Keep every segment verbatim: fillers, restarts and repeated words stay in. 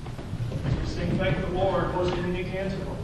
Sing Thank the Lord, close communion canticle.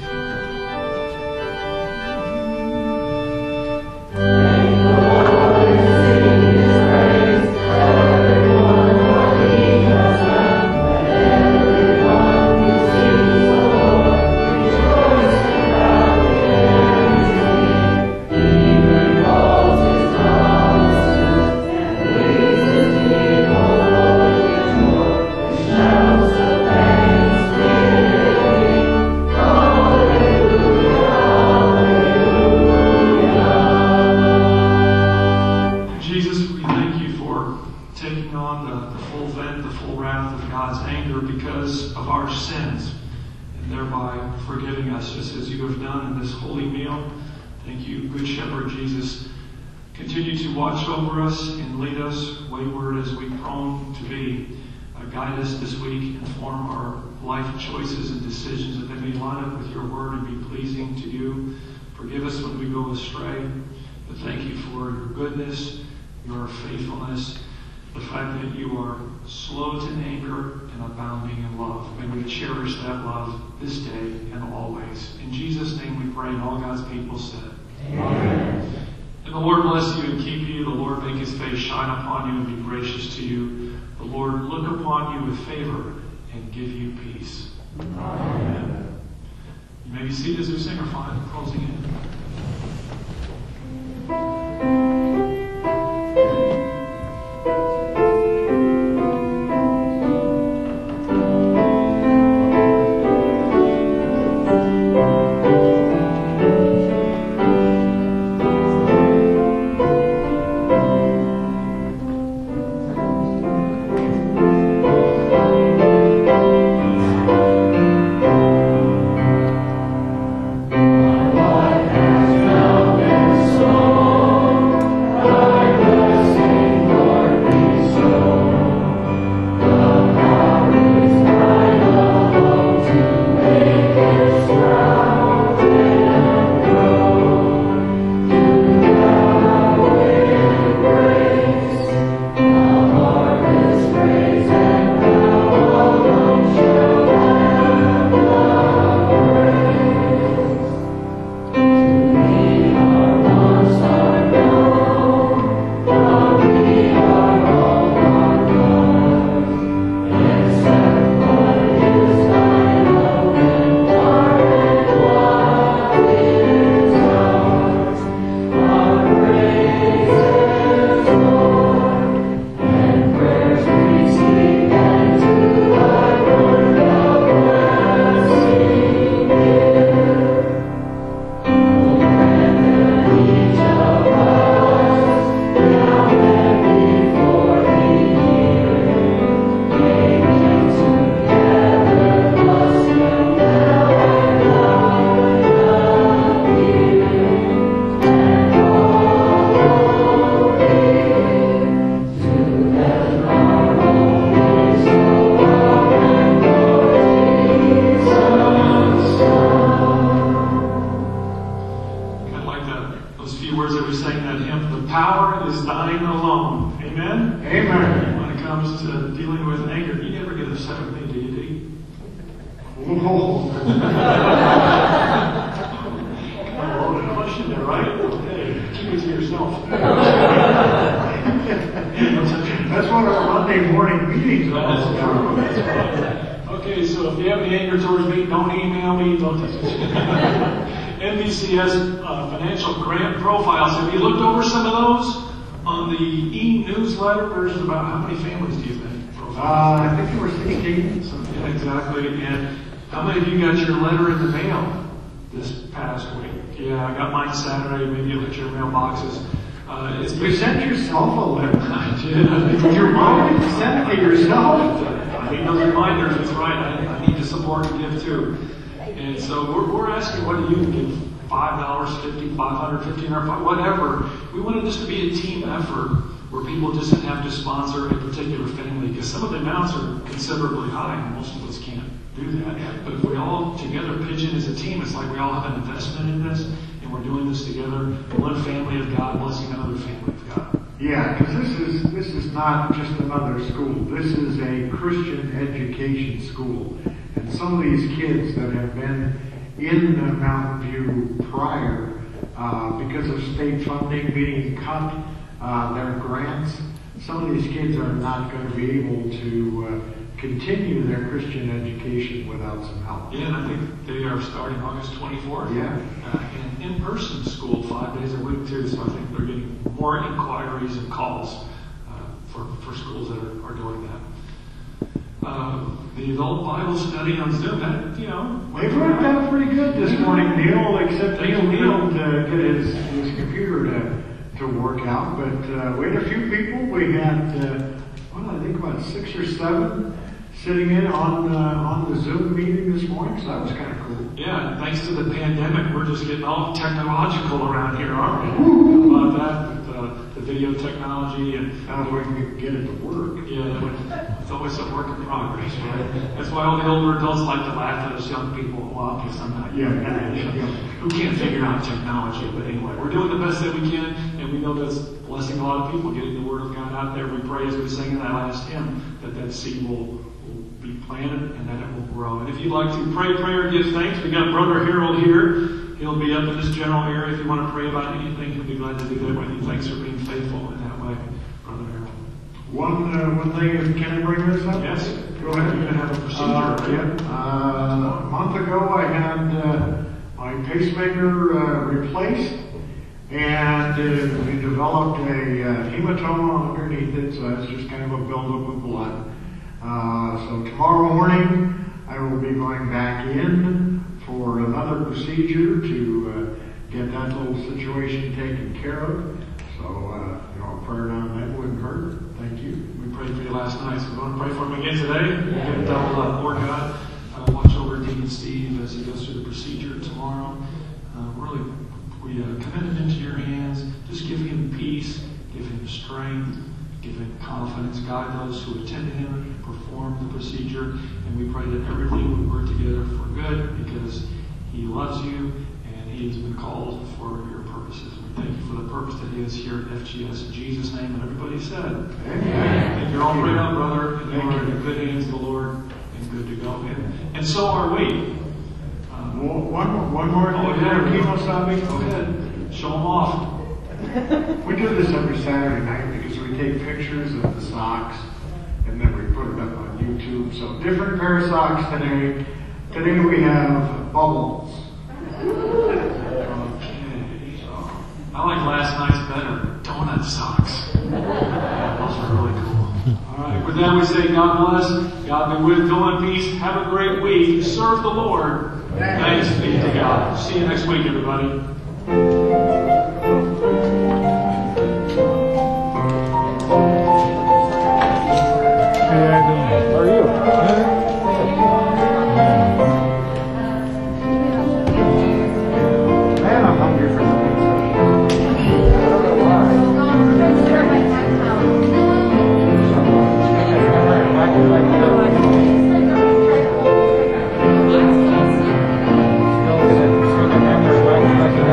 Watch over us and lead us wayward as we prone to be. Uh, guide us this week, inform our life choices and decisions that they may line up with your word and be pleasing to you. Forgive us when we go astray. But thank you for your goodness, your faithfulness, the fact that you are slow to anger and abounding in love. May we cherish that love this day and always. In Jesus' name we pray, and all God's people said, Amen. And the Lord bless you and keep you. The Lord make his face shine upon you and be gracious to you. The Lord look upon you with favor and give you peace. Amen. You may be seated as we sing our final closing hymn. Whatever. We wanted this to be a team effort where people just didn't have to sponsor a particular family, because some of the amounts are considerably high and most of us can't do that. But if we all together pitch in as a team, it's like we all have an investment in this and we're doing this together. One family of God blessing another family of God. Yeah, because this is this is not just another school. This is a Christian education school, and some of these kids that have been in uh, Mountain View prior, uh, because of state funding being cut, uh, their grants, some of these kids are not going to be able to uh, continue their Christian education without some help. Yeah, and I think they are starting August twenty-fourth. Yeah. Uh, in in-person school five days a week too, so I think they're getting more inquiries and calls uh, for, for schools that are, are doing that. Uh, the adult Bible study on Zoom, that, you know... They've worked out pretty good this morning, Neil, except Thank Neil you, Neil. couldn't uh, get his, his computer to, to work out, but uh, we had a few people. We had, uh, well, I think about six or seven sitting in on uh, on the Zoom meeting this morning, so that was kind of cool. Yeah, and thanks to the pandemic, we're just getting all technological around here, aren't we? How about that? With uh, the video technology and... Now we can get it to work. Yeah, it's always a work in progress, right? That's why all the older adults like to laugh at us young people. Well, I guess I'm not young. Yeah, yeah, yeah. Who can't figure out technology. But anyway, we're doing the best that we can, and we know that's blessing a lot of people, getting the Word of God out there. We pray as we sing in that last hymn that that seed will, will be planted and that it will grow. And if you'd like to pray, prayer, give thanks, we got Brother Harold here. He'll be up in this general area. If you want to pray about anything, he'll be glad to do that with you. Thanks for being faithful in that way, Brother Harold. One uh, one thing, is, can I bring this up? Yes. Go ahead. You're going to have a procedure. Uh, right? yeah. Uh, a month ago, I had uh, my pacemaker uh, replaced, and uh, we developed a uh, hematoma underneath it, so that's just kind of a buildup of blood. Uh, so tomorrow morning, I will be going back in for another procedure to uh, get that little situation taken care of. So, uh, you know, a prayer down that wouldn't hurt. Thank you. We prayed for you last night, so we want to pray for him again today. Give him double up. Lord God, uh, watch over Deacon Steve as he goes through the procedure tomorrow. Uh, really, we uh, commit it into your hands. Just give him peace, give him strength, give him confidence. Guide those who attend to him, perform the procedure, and we pray that everything would work together for good because he loves you and he has been called for your purposes. We thank you for the purpose that he is here at F G S. In Jesus' name, and everybody said, Amen. if you're all prayed out, brother, and you are in the good hands of the Lord and good to go. And, and so are we. Um, Well, one, one more thing. Oh, yeah. Kemosabe. Go ahead. Show them off. We do this every Saturday night because we take pictures of the socks and then we put it up on YouTube. So different pair of socks today. Today we have bubbles. Okay. So, I like last night's better. Donut socks. Those are really cool. All right. With that, we say God bless. God be with. Go in peace. Have a great week. Serve the Lord. Thanks be to God. See you next week, everybody. How are you? Man, I'm hungry for the pizza. I don't know why.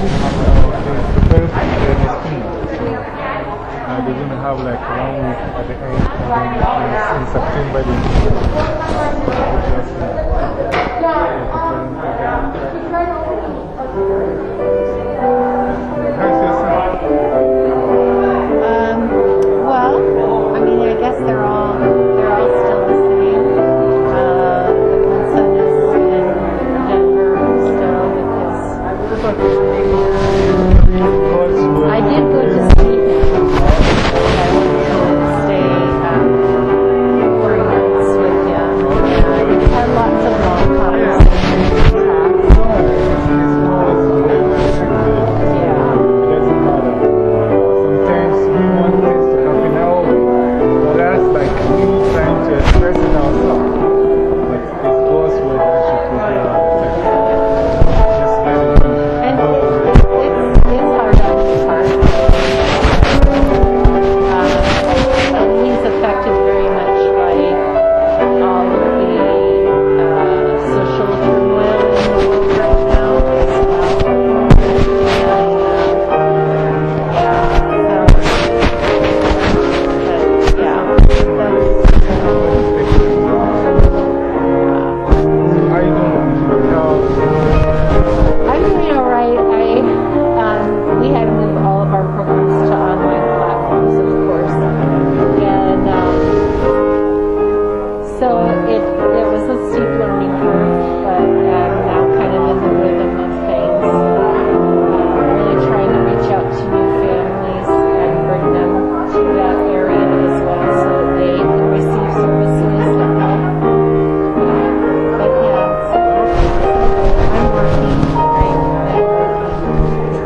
preparing for the fifteen. Uh, they're going to have like one week at the end, and then in, in September they How's your son? Um, well, I mean, I guess they're all, they're all still the same. Uh, my son is in Denver still with his, I did go to see him. I went to stay, um, three months with him, and we had lots of long conversations. Yeah. Sometimes we want things to happen our way, but that's like we trying to express it ourselves. But it's God's word that should put it out. Just let it be. And it's, it's hard on his heart. Um, he's affected very much by all of the uh, social turmoil in the world right now as well. And, uh, yeah, so, but, yeah, that's, How you doing? How- I'm doing all right. I, um, we had to move all of our programs to online platforms, of course, and um, so it it was a steep learning curve, but I'm now kind of in the rhythm of things. Uh, really trying to reach out to new families and bring them to that area as well, so that they can receive services and help. Uh, but yeah, so I'm working. I'm, I'm working.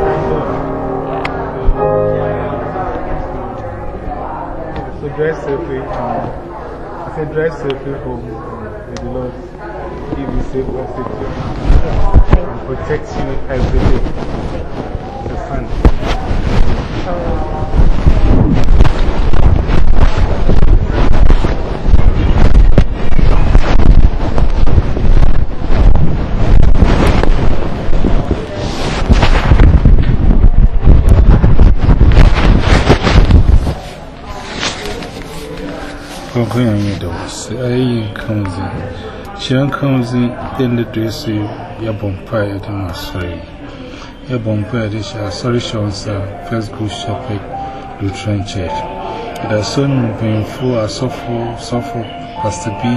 So drive safely. Um, I said drive safely home. May the Lord give you safe passage and protect you every day. The sun. Okay, I mean, those. I comes in. She comes in, then the dress you, your bumpire, the mastery. Your bumpire, this is sorry, Sean, sir, First Good Shepherd, Lutheran Church. The son painful, a softful, softful, Pastor B,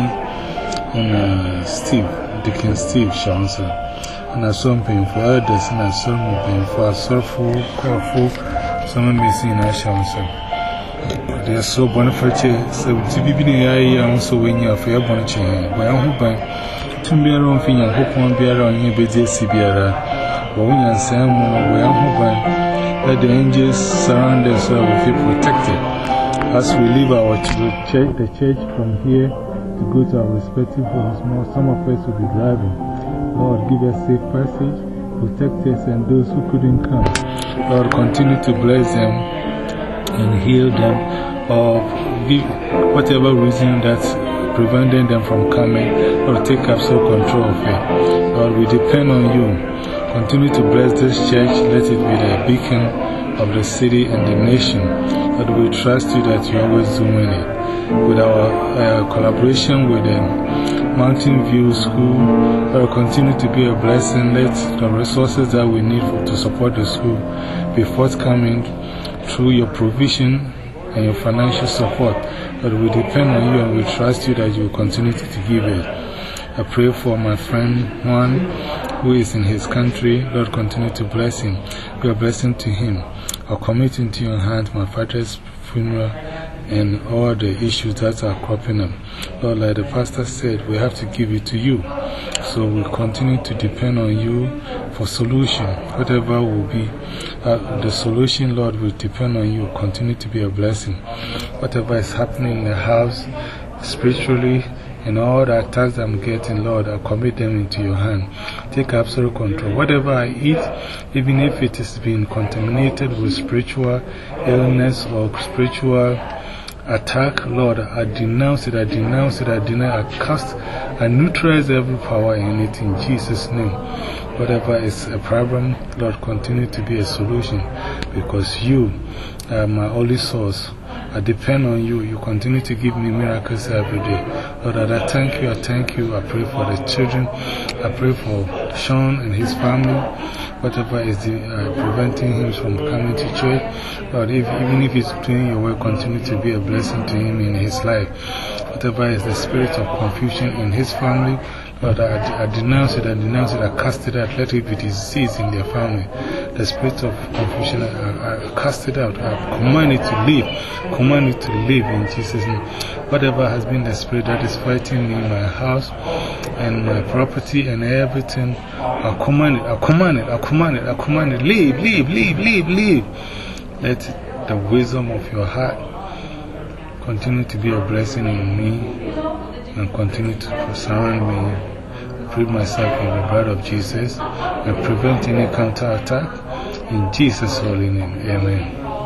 and Steve, Deacon Steve, Sean, sir. And a son painful, others, and a son painful, a sorrowful, careful, someone missing in a Sean, sir. They are so boniface, so to be being a also when you are fair boniface. Why, I hope I to be around thing and hope one be around here, be there, Sibiara. But when you say, where I hope let the angels surround us so we feel protected. As we leave our church, the church from here to go to our respective homes, some of us will be driving. Lord, give us safe passage, protect us and those who couldn't come. Lord, continue to bless them and heal them, or give whatever reason that's preventing them from coming, or take absolute control of it. Lord, we depend on you. Continue to bless this church. Let it be the beacon of the city and the nation. Lord, we trust you that you're always doing it. With our uh, collaboration with the Mountain View School, Lord, continue to be a blessing. Let the resources that we need for, to support the school be forthcoming through your provision and your financial support. But we depend on you and we trust you that you will continue to give it. I pray for my friend Juan, who is in his country. Lord, continue to bless him. Be a blessing to him. I'll commit into your hands my father's funeral and all the issues that are cropping up. Lord, like the pastor said, we have to give it to you. So we continue to depend on you for solution. Whatever will be uh, the solution, Lord, will depend on you. Continue to be a blessing. Whatever is happening in the house, spiritually, and all the attacks I'm getting, Lord, I commit them into your hand. Take absolute control. Whatever I eat, even if it is being contaminated with spiritual illness or spiritual attack, Lord, I denounce it, I denounce it, I deny, I cast, I neutralize every power in it in Jesus' name. Whatever is a problem, Lord, continue to be a solution, because you are my only source. I depend on you. You continue to give me miracles every day. Lord, I thank you, I thank you. I pray for the children. I pray for Sean and his family. Whatever is the, uh, preventing him from coming to church, Lord, if, even if he's doing your work, continue to be a blessing to him in his life. Whatever is the spirit of confusion in his family, Lord, I, I denounce it, I denounce it, I cast it out. Let it be disease in their family. The spirit of confusion, I, I cast it out. I command it to leave. Command it to leave in Jesus' name. Whatever has been the spirit that is fighting me in my house and my property and everything, I command it, I command it, I command it, I command it. Leave, leave, leave, leave, leave. Let the wisdom of your heart continue to be a blessing on me and continue to surround me. Put myself in the blood of Jesus and prevent any counterattack. In Jesus' holy name, amen.